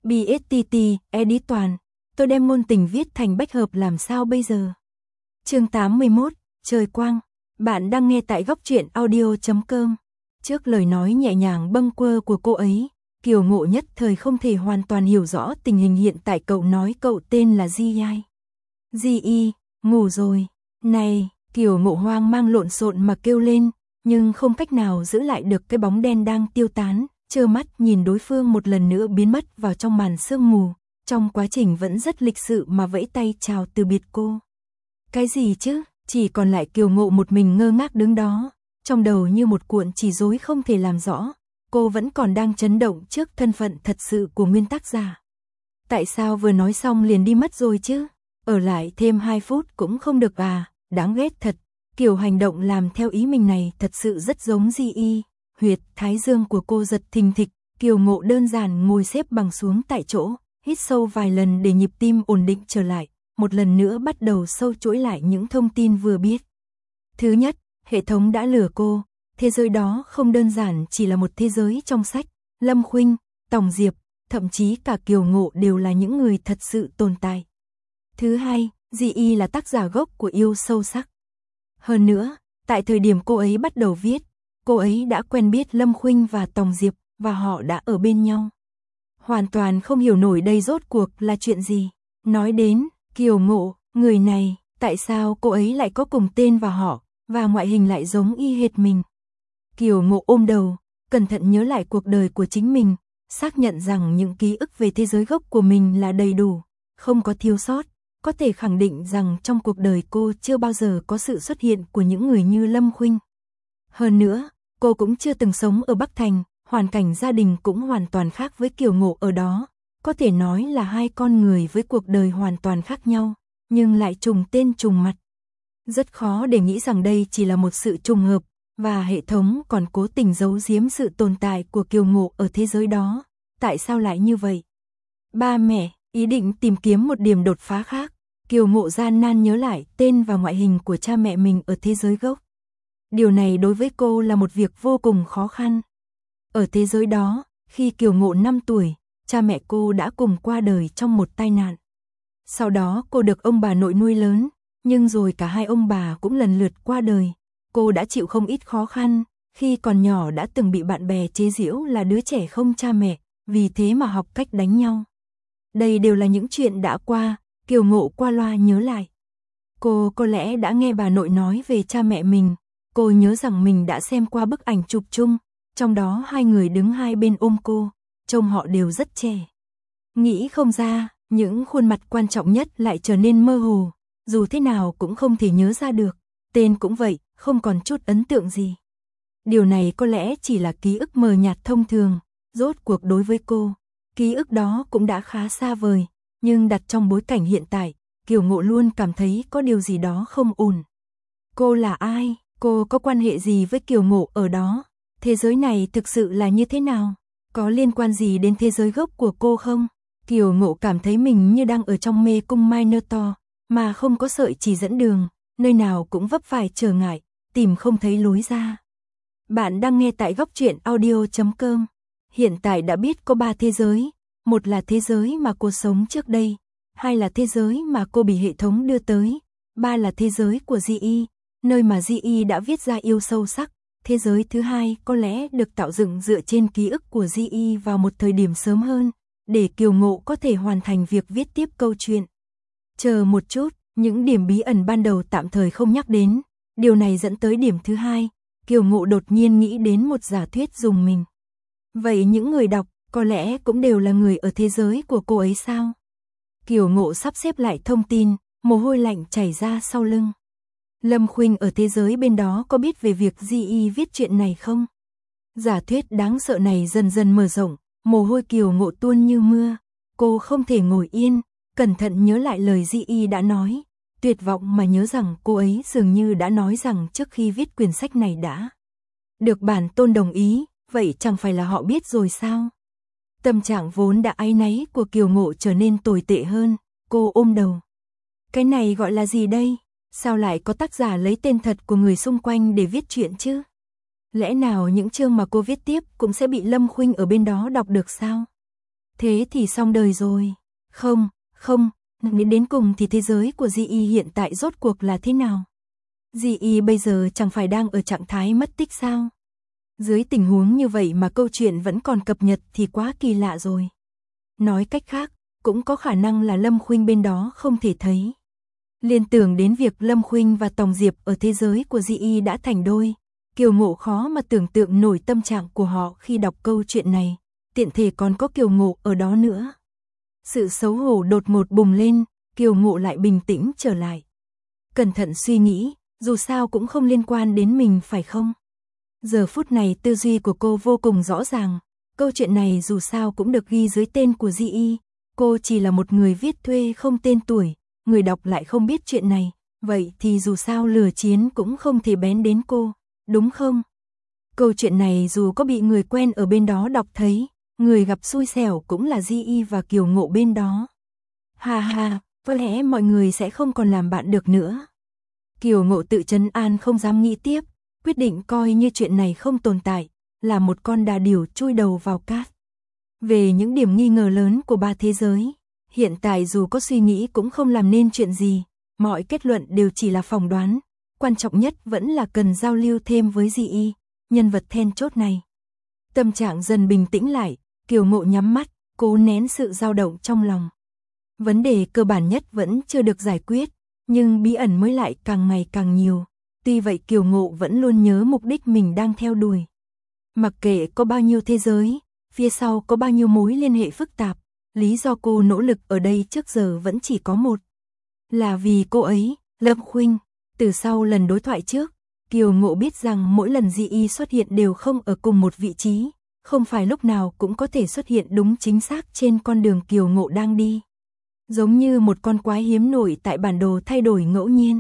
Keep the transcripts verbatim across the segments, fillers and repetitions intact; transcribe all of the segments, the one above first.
bê ét tê tê, edit toàn. Tôi đem ngôn tình viết thành bách hợp làm sao bây giờ? Chương tám mươi mốt, trời quang. Bạn đang nghe tại góc truyện audio chấm com. Trước lời nói nhẹ nhàng bâng quơ của cô ấy, Kiều Ngộ nhất thời không thể hoàn toàn hiểu rõ tình hình hiện tại. Cậu nói cậu tên là Di Ai. Di Y, ngủ rồi. Này, Kiều Ngộ hoang mang lộn xộn mà kêu lên, nhưng không cách nào giữ lại được cái bóng đen đang tiêu tán, trơ mắt nhìn đối phương một lần nữa biến mất vào trong màn sương mù, trong quá trình vẫn rất lịch sự mà vẫy tay chào từ biệt cô. Cái gì chứ, chỉ còn lại Kiều Ngộ một mình ngơ ngác đứng đó, trong đầu như một cuộn chỉ rối không thể làm rõ, cô vẫn còn đang chấn động trước thân phận thật sự của nguyên tác giả. Tại sao vừa nói xong liền đi mất rồi chứ? Ở lại thêm hai phút cũng không được à, đáng ghét thật. Kiểu hành động làm theo ý mình này thật sự rất giống Di Y. Huyệt thái dương của cô giật thình thịch, Kiều Ngộ đơn giản ngồi xếp bằng xuống tại chỗ, hít sâu vài lần để nhịp tim ổn định trở lại, một lần nữa bắt đầu sâu chuỗi lại những thông tin vừa biết. Thứ nhất, hệ thống đã lừa cô, thế giới đó không đơn giản chỉ là một thế giới trong sách, Lâm Khuynh, Tòng Diệp, thậm chí cả Kiều Ngộ đều là những người thật sự tồn tại. Thứ hai, Di Y là tác giả gốc của Yêu Sâu Sắc. Hơn nữa, tại thời điểm cô ấy bắt đầu viết, cô ấy đã quen biết Lâm Khuynh và Tòng Diệp, và họ đã ở bên nhau. Hoàn toàn không hiểu nổi đây rốt cuộc là chuyện gì. Nói đến Kiều Ngộ, người này, tại sao cô ấy lại có cùng tên và họ, và ngoại hình lại giống y hệt mình. Kiều Ngộ ôm đầu, cẩn thận nhớ lại cuộc đời của chính mình, xác nhận rằng những ký ức về thế giới gốc của mình là đầy đủ, không có thiếu sót. Có thể khẳng định rằng trong cuộc đời cô chưa bao giờ có sự xuất hiện của những người như Lâm Khuynh. Hơn nữa, cô cũng chưa từng sống ở Bắc Thành, hoàn cảnh gia đình cũng hoàn toàn khác với Kiều Ngộ ở đó. Có thể nói là hai con người với cuộc đời hoàn toàn khác nhau, nhưng lại trùng tên trùng mặt. Rất khó để nghĩ rằng đây chỉ là một sự trùng hợp, và hệ thống còn cố tình giấu giếm sự tồn tại của Kiều Ngộ ở thế giới đó. Tại sao lại như vậy? Ba mẹ, ý định tìm kiếm một điểm đột phá khác. Kiều Ngộ gian nan nhớ lại tên và ngoại hình của cha mẹ mình ở thế giới gốc. Điều này đối với cô là một việc vô cùng khó khăn. Ở thế giới đó, khi Kiều Ngộ năm tuổi, cha mẹ cô đã cùng qua đời trong một tai nạn. Sau đó cô được ông bà nội nuôi lớn, nhưng rồi cả hai ông bà cũng lần lượt qua đời. Cô đã chịu không ít khó khăn, khi còn nhỏ đã từng bị bạn bè chế giễu là đứa trẻ không cha mẹ, vì thế mà học cách đánh nhau. Đây đều là những chuyện đã qua. Kiều Ngộ qua loa nhớ lại. Cô có lẽ đã nghe bà nội nói về cha mẹ mình. Cô nhớ rằng mình đã xem qua bức ảnh chụp chung, trong đó hai người đứng hai bên ôm cô, trông họ đều rất trẻ. Nghĩ không ra, những khuôn mặt quan trọng nhất lại trở nên mơ hồ, dù thế nào cũng không thể nhớ ra được, tên cũng vậy, không còn chút ấn tượng gì. Điều này có lẽ chỉ là ký ức mờ nhạt thông thường, rốt cuộc đối với cô, ký ức đó cũng đã khá xa vời. Nhưng đặt trong bối cảnh hiện tại, Kiều Ngộ luôn cảm thấy có điều gì đó không ổn. Cô là ai? Cô có quan hệ gì với Kiều Ngộ ở đó? Thế giới này thực sự là như thế nào? Có liên quan gì đến thế giới gốc của cô không? Kiều Ngộ cảm thấy mình như đang ở trong mê cung Minotaur, mà không có sợi chỉ dẫn đường, nơi nào cũng vấp phải trở ngại, tìm không thấy lối ra. Bạn đang nghe tại góc truyện audio chấm com. Hiện tại đã biết có ba thế giới. Một là thế giới mà cô sống trước đây, hai là thế giới mà cô bị hệ thống đưa tới, ba là thế giới của Di Y, nơi mà Di Y đã viết ra Yêu Sâu Sắc. Thế giới thứ hai có lẽ được tạo dựng dựa trên ký ức của Di Y vào một thời điểm sớm hơn, để Kiều Ngộ có thể hoàn thành việc viết tiếp câu chuyện. Chờ một chút, những điểm bí ẩn ban đầu tạm thời không nhắc đến, điều này dẫn tới điểm thứ hai, Kiều Ngộ đột nhiên nghĩ đến một giả thuyết dùng mình. Vậy những người đọc có lẽ cũng đều là người ở thế giới của cô ấy sao? Kiều Ngộ sắp xếp lại thông tin, mồ hôi lạnh chảy ra sau lưng. Lâm Khuynh ở thế giới bên đó có biết về việc Di Y viết chuyện này không? Giả thuyết đáng sợ này dần dần mở rộng, mồ hôi Kiều Ngộ tuôn như mưa. Cô không thể ngồi yên, cẩn thận nhớ lại lời Di Y đã nói, tuyệt vọng mà nhớ rằng cô ấy dường như đã nói rằng trước khi viết quyển sách này đã được bản tôn đồng ý, vậy chẳng phải là họ biết rồi sao? Tâm trạng vốn đã áy náy của Kiều Ngộ trở nên tồi tệ hơn, cô ôm đầu. Cái này gọi là gì đây? Sao lại có tác giả lấy tên thật của người xung quanh để viết chuyện chứ? Lẽ nào những chương mà cô viết tiếp cũng sẽ bị Lâm Khuynh ở bên đó đọc được sao? Thế thì xong đời rồi. Không, không, đến đến cùng thì thế giới của Di Y hiện tại rốt cuộc là thế nào? Di Y bây giờ chẳng phải đang ở trạng thái mất tích sao? Dưới tình huống như vậy mà câu chuyện vẫn còn cập nhật thì quá kỳ lạ rồi. Nói cách khác, cũng có khả năng là Lâm Khuynh bên đó không thể thấy. Liên tưởng đến việc Lâm Khuynh và Tòng Diệp ở thế giới của Di Y đã thành đôi, Kiều Ngộ khó mà tưởng tượng nổi tâm trạng của họ khi đọc câu chuyện này, tiện thể còn có Kiều Ngộ ở đó nữa. Sự xấu hổ đột ngột bùng lên, Kiều Ngộ lại bình tĩnh trở lại. Cẩn thận suy nghĩ, dù sao cũng không liên quan đến mình phải không? Giờ phút này tư duy của cô vô cùng rõ ràng, câu chuyện này dù sao cũng được ghi dưới tên của Di Y, cô chỉ là một người viết thuê không tên tuổi, người đọc lại không biết chuyện này, vậy thì dù sao lừa chiến cũng không thể bén đến cô, đúng không? Câu chuyện này dù có bị người quen ở bên đó đọc thấy, người gặp xui xẻo cũng là Di Y và Kiều Ngộ bên đó. Ha ha, có lẽ mọi người sẽ không còn làm bạn được nữa. Kiều Ngộ tự trấn an không dám nghĩ tiếp, quyết định coi như chuyện này không tồn tại, là một con đà điểu chui đầu vào cát. Về những điểm nghi ngờ lớn của ba thế giới, hiện tại dù có suy nghĩ cũng không làm nên chuyện gì, mọi kết luận đều chỉ là phỏng đoán, quan trọng nhất vẫn là cần giao lưu thêm với Di Y, nhân vật then chốt này. Tâm trạng dần bình tĩnh lại, Kiều Ngộ nhắm mắt, cố nén sự dao động trong lòng. Vấn đề cơ bản nhất vẫn chưa được giải quyết, nhưng bí ẩn mới lại càng ngày càng nhiều. Tuy vậy Kiều Ngộ vẫn luôn nhớ mục đích mình đang theo đuổi. Mặc kệ có bao nhiêu thế giới, phía sau có bao nhiêu mối liên hệ phức tạp, lý do cô nỗ lực ở đây trước giờ vẫn chỉ có một. Là vì cô ấy, Lâm Khuynh. Từ sau lần đối thoại trước, Kiều Ngộ biết rằng mỗi lần Di Y xuất hiện đều không ở cùng một vị trí, không phải lúc nào cũng có thể xuất hiện đúng chính xác trên con đường Kiều Ngộ đang đi. Giống như một con quái hiếm nổi tại bản đồ thay đổi ngẫu nhiên.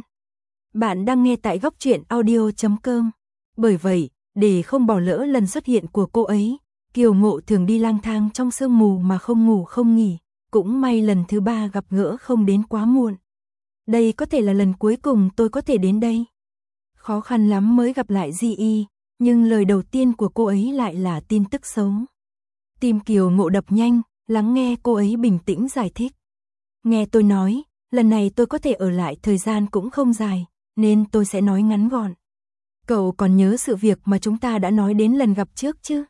Bạn đang nghe tại góc truyện audio chấm com. Bởi vậy, để không bỏ lỡ lần xuất hiện của cô ấy, Kiều Ngộ thường đi lang thang trong sương mù mà không ngủ không nghỉ, cũng may lần thứ ba gặp gỡ không đến quá muộn. Đây có thể là lần cuối cùng tôi có thể đến đây. Khó khăn lắm mới gặp lại Di Y, nhưng lời đầu tiên của cô ấy lại là tin tức xấu. Tim Kiều Ngộ đập nhanh, lắng nghe cô ấy bình tĩnh giải thích. Nghe tôi nói, lần này tôi có thể ở lại thời gian cũng không dài, nên tôi sẽ nói ngắn gọn. Cậu còn nhớ sự việc mà chúng ta đã nói đến lần gặp trước chứ?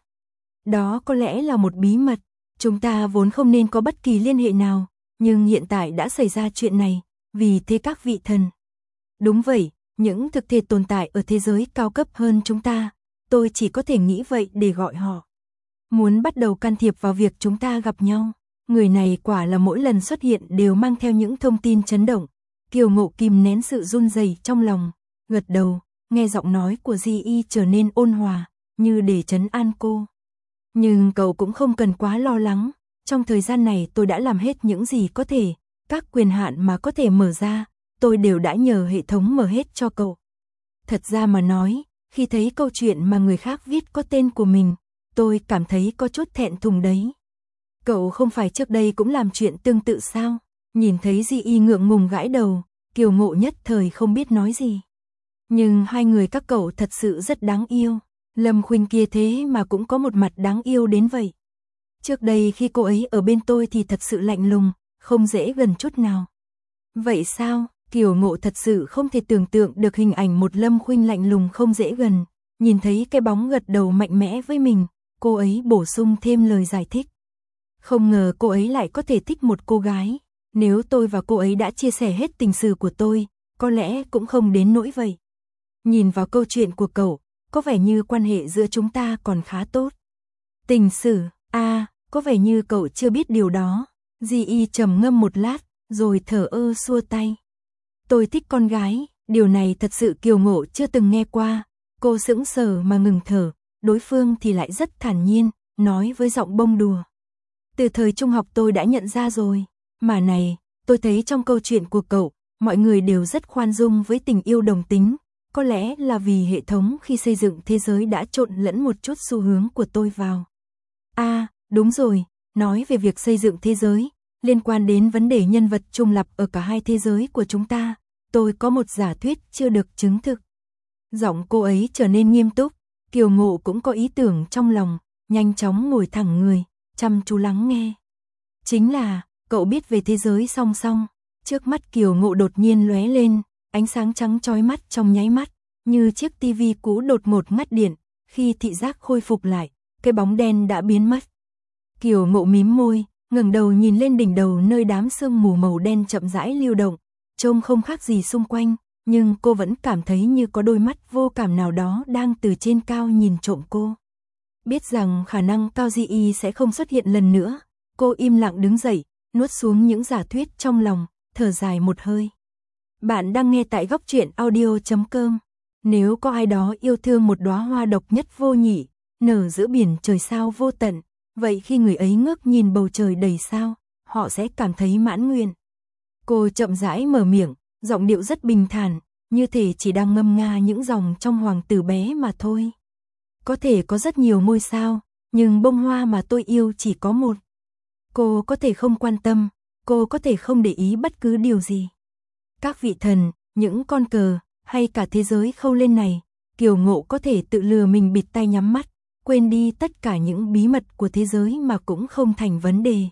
Đó có lẽ là một bí mật, chúng ta vốn không nên có bất kỳ liên hệ nào, nhưng hiện tại đã xảy ra chuyện này, vì thế các vị thần. Đúng vậy, những thực thể tồn tại ở thế giới cao cấp hơn chúng ta, tôi chỉ có thể nghĩ vậy để gọi họ. Muốn bắt đầu can thiệp vào việc chúng ta gặp nhau. Người này quả là mỗi lần xuất hiện đều mang theo những thông tin chấn động. Kiều Ngộ kìm nén sự run rẩy trong lòng, gật đầu, nghe giọng nói của Di Y trở nên ôn hòa, như để trấn an cô. Nhưng cậu cũng không cần quá lo lắng, trong thời gian này tôi đã làm hết những gì có thể, các quyền hạn mà có thể mở ra, tôi đều đã nhờ hệ thống mở hết cho cậu. Thật ra mà nói, khi thấy câu chuyện mà người khác viết có tên của mình, tôi cảm thấy có chút thẹn thùng đấy. Cậu không phải trước đây cũng làm chuyện tương tự sao? Nhìn thấy Di Y ngượng ngùng gãi đầu, Kiều Ngộ nhất thời không biết nói gì. Nhưng hai người các cậu thật sự rất đáng yêu. Lâm Khuynh kia thế mà cũng có một mặt đáng yêu đến vậy. Trước đây khi cô ấy ở bên tôi thì thật sự lạnh lùng, không dễ gần chút nào. Vậy sao? Kiều Ngộ thật sự không thể tưởng tượng được hình ảnh một Lâm Khuynh lạnh lùng không dễ gần. Nhìn thấy cái bóng gật đầu mạnh mẽ với mình, cô ấy bổ sung thêm lời giải thích. Không ngờ cô ấy lại có thể thích một cô gái. Nếu tôi và cô ấy đã chia sẻ hết tình sử của tôi, có lẽ cũng không đến nỗi vậy. Nhìn vào câu chuyện của cậu, có vẻ như quan hệ giữa chúng ta còn khá tốt. Tình sử, à, có vẻ như cậu chưa biết điều đó. Di Y trầm ngâm một lát, rồi thở ơ xua tay. Tôi thích con gái, điều này thật sự Kiều Ngộ chưa từng nghe qua. Cô sững sờ mà ngừng thở, đối phương thì lại rất thản nhiên, nói với giọng bông đùa. Từ thời trung học tôi đã nhận ra rồi, mà này, tôi thấy trong câu chuyện của cậu, mọi người đều rất khoan dung với tình yêu đồng tính, có lẽ là vì hệ thống khi xây dựng thế giới đã trộn lẫn một chút xu hướng của tôi vào. À, đúng rồi, nói về việc xây dựng thế giới, liên quan đến vấn đề nhân vật trùng lặp ở cả hai thế giới của chúng ta, tôi có một giả thuyết chưa được chứng thực. Giọng cô ấy trở nên nghiêm túc, Kiều Ngộ cũng có ý tưởng trong lòng, nhanh chóng ngồi thẳng người, chăm chú lắng nghe. Chính là, cậu biết về thế giới song song. Trước mắt Kiều Ngộ đột nhiên lóe lên, ánh sáng trắng chói mắt trong nháy mắt, như chiếc tivi cũ đột ngột ngắt điện, khi thị giác khôi phục lại, cái bóng đen đã biến mất. Kiều Ngộ mím môi, ngẩng đầu nhìn lên đỉnh đầu nơi đám sương mù màu đen chậm rãi lưu động, trông không khác gì xung quanh, nhưng cô vẫn cảm thấy như có đôi mắt vô cảm nào đó đang từ trên cao nhìn trộm cô. Biết rằng khả năng Cao Di Y sẽ không xuất hiện lần nữa, cô im lặng đứng dậy, nuốt xuống những giả thuyết trong lòng, thở dài một hơi. Bạn đang nghe tại góc truyện audio chấm com. Nếu có ai đó yêu thương một đóa hoa độc nhất vô nhị, nở giữa biển trời sao vô tận, vậy khi người ấy ngước nhìn bầu trời đầy sao, họ sẽ cảm thấy mãn nguyện. Cô chậm rãi mở miệng, giọng điệu rất bình thản, như thể chỉ đang ngâm nga những dòng trong Hoàng tử bé mà thôi. Có thể có rất nhiều ngôi sao, nhưng bông hoa mà tôi yêu chỉ có một. Cô có thể không quan tâm, cô có thể không để ý bất cứ điều gì. Các vị thần, những con cờ, hay cả thế giới khâu lên này, Kiều Ngộ có thể tự lừa mình bịt tai nhắm mắt, quên đi tất cả những bí mật của thế giới mà cũng không thành vấn đề.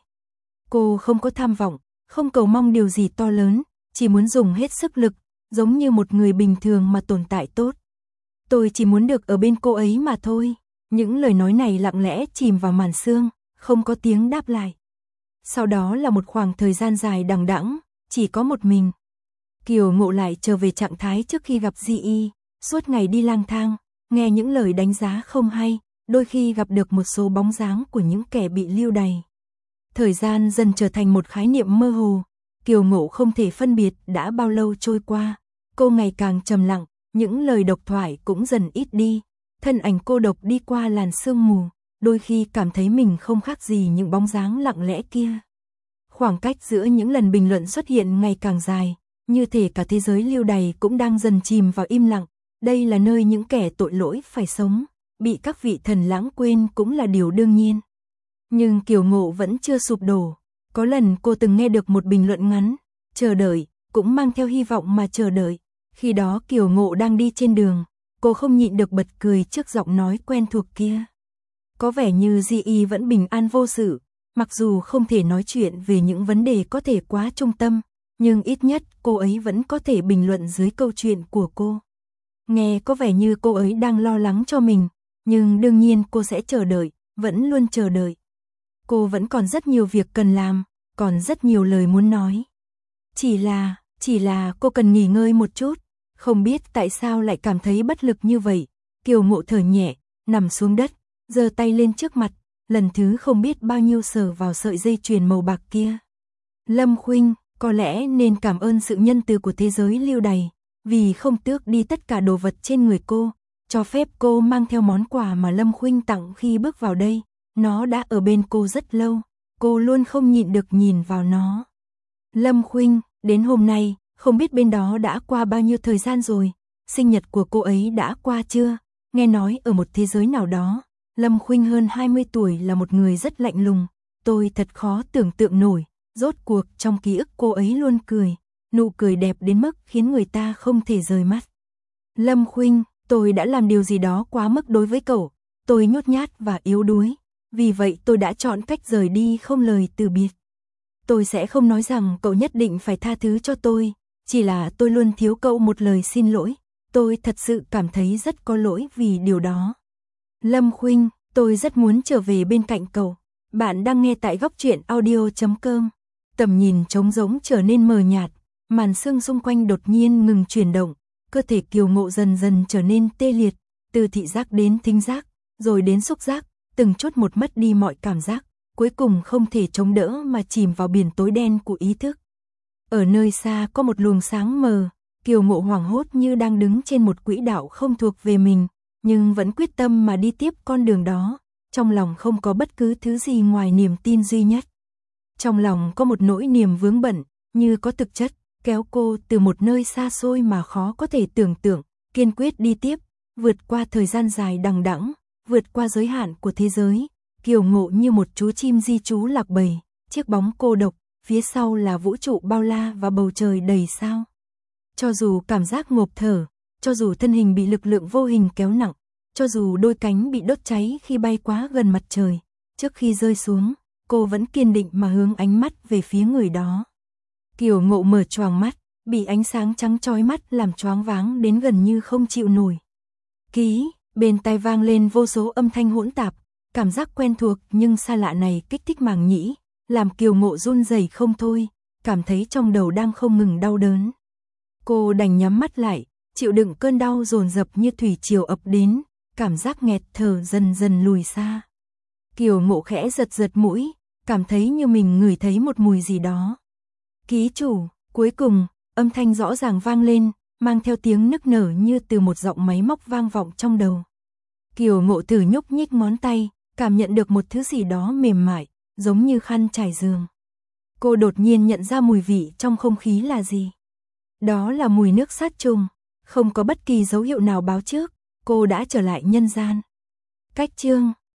Cô không có tham vọng, không cầu mong điều gì to lớn, chỉ muốn dùng hết sức lực, giống như một người bình thường mà tồn tại tốt. Tôi chỉ muốn được ở bên cô ấy mà thôi. Những lời nói này lặng lẽ chìm vào màn sương, không có tiếng đáp lại. Sau đó là một khoảng thời gian dài đằng đẵng, chỉ có một mình. Kiều Ngộ lại trở về trạng thái trước khi gặp Di Y, suốt ngày đi lang thang, nghe những lời đánh giá không hay, đôi khi gặp được một số bóng dáng của những kẻ bị lưu đày. Thời gian dần trở thành một khái niệm mơ hồ, Kiều Ngộ không thể phân biệt đã bao lâu trôi qua, cô ngày càng trầm lặng, những lời độc thoại cũng dần ít đi, thân ảnh cô độc đi qua làn sương mù, đôi khi cảm thấy mình không khác gì những bóng dáng lặng lẽ kia. Khoảng cách giữa những lần bình luận xuất hiện ngày càng dài, như thể cả thế giới lưu đày cũng đang dần chìm vào im lặng, đây là nơi những kẻ tội lỗi phải sống, bị các vị thần lãng quên cũng là điều đương nhiên. Nhưng Kiều Ngộ vẫn chưa sụp đổ, có lần cô từng nghe được một bình luận ngắn, chờ đợi, cũng mang theo hy vọng mà chờ đợi. Khi đó Kiều Ngộ đang đi trên đường, cô không nhịn được bật cười trước giọng nói quen thuộc kia. Có vẻ như Di Y vẫn bình an vô sự, mặc dù không thể nói chuyện về những vấn đề có thể quá trung tâm, nhưng ít nhất cô ấy vẫn có thể bình luận dưới câu chuyện của cô. Nghe có vẻ như cô ấy đang lo lắng cho mình, nhưng đương nhiên cô sẽ chờ đợi, vẫn luôn chờ đợi. Cô vẫn còn rất nhiều việc cần làm, còn rất nhiều lời muốn nói. Chỉ là, chỉ là cô cần nghỉ ngơi một chút, không biết tại sao lại cảm thấy bất lực như vậy. Kiều Ngộ thở nhẹ, nằm xuống đất, giơ tay lên trước mặt, lần thứ không biết bao nhiêu sờ vào sợi dây chuyền màu bạc kia. Lâm Khuynh, có lẽ nên cảm ơn sự nhân từ của thế giới lưu đày, vì không tước đi tất cả đồ vật trên người cô, cho phép cô mang theo món quà mà Lâm Khuynh tặng khi bước vào đây. Nó đã ở bên cô rất lâu, cô luôn không nhịn được nhìn vào nó. Lâm Khuynh, đến hôm nay, không biết bên đó đã qua bao nhiêu thời gian rồi, sinh nhật của cô ấy đã qua chưa? Nghe nói ở một thế giới nào đó, Lâm Khuynh hơn hai mươi tuổi là một người rất lạnh lùng, tôi thật khó tưởng tượng nổi, rốt cuộc trong ký ức cô ấy luôn cười, nụ cười đẹp đến mức khiến người ta không thể rời mắt. Lâm Khuynh, tôi đã làm điều gì đó quá mức đối với cậu, tôi nhút nhát và yếu đuối, vì vậy tôi đã chọn cách rời đi không lời từ biệt. Tôi sẽ không nói rằng cậu nhất định phải tha thứ cho tôi, chỉ là tôi luôn thiếu cậu một lời xin lỗi, tôi thật sự cảm thấy rất có lỗi vì điều đó. Lâm Khuynh, tôi rất muốn trở về bên cạnh cậu. Bạn đang nghe tại góc truyện audio chấm com. Tầm nhìn trống rỗng trở nên mờ nhạt, màn sương xung quanh đột nhiên ngừng chuyển động, cơ thể Kiều Ngộ dần dần trở nên tê liệt, từ thị giác đến thính giác, rồi đến xúc giác, từng chút một mất đi mọi cảm giác, cuối cùng không thể chống đỡ mà chìm vào biển tối đen của ý thức. Ở nơi xa có một luồng sáng mờ, Kiều Ngộ hoảng hốt như đang đứng trên một quỹ đạo không thuộc về mình, nhưng vẫn quyết tâm mà đi tiếp con đường đó, trong lòng không có bất cứ thứ gì ngoài niềm tin duy nhất. Trong lòng có một nỗi niềm vướng bận, như có thực chất, kéo cô từ một nơi xa xôi mà khó có thể tưởng tượng, kiên quyết đi tiếp, vượt qua thời gian dài đằng đẵng, vượt qua giới hạn của thế giới. Kiều Ngộ như một chú chim di trú lạc bầy, chiếc bóng cô độc, phía sau là vũ trụ bao la và bầu trời đầy sao. Cho dù cảm giác ngộp thở, cho dù thân hình bị lực lượng vô hình kéo nặng, cho dù đôi cánh bị đốt cháy khi bay quá gần mặt trời, trước khi rơi xuống, cô vẫn kiên định mà hướng ánh mắt về phía người đó. Kiều Ngộ mở choàng mắt, bị ánh sáng trắng chói mắt làm choáng váng đến gần như không chịu nổi. Ký, bên tai vang lên vô số âm thanh hỗn tạp, cảm giác quen thuộc nhưng xa lạ này kích thích màng nhĩ, làm Kiều Ngộ run rẩy không thôi, cảm thấy trong đầu đang không ngừng đau đớn. Cô đành nhắm mắt lại, chịu đựng cơn đau dồn dập như thủy triều ập đến, cảm giác nghẹt thở dần dần lùi xa. Kiều Ngộ khẽ giật giật mũi, cảm thấy như mình ngửi thấy một mùi gì đó. Ký chủ, cuối cùng, âm thanh rõ ràng vang lên, mang theo tiếng nức nở như từ một giọng máy móc vang vọng trong đầu. Kiều Ngộ thử nhúc nhích ngón tay, cảm nhận được một thứ gì đó mềm mại, giống như khăn trải giường. Cô đột nhiên nhận ra mùi vị trong không khí là gì. Đó là mùi nước sát trùng, không có bất kỳ dấu hiệu nào báo trước, cô đã trở lại nhân gian. Cách chương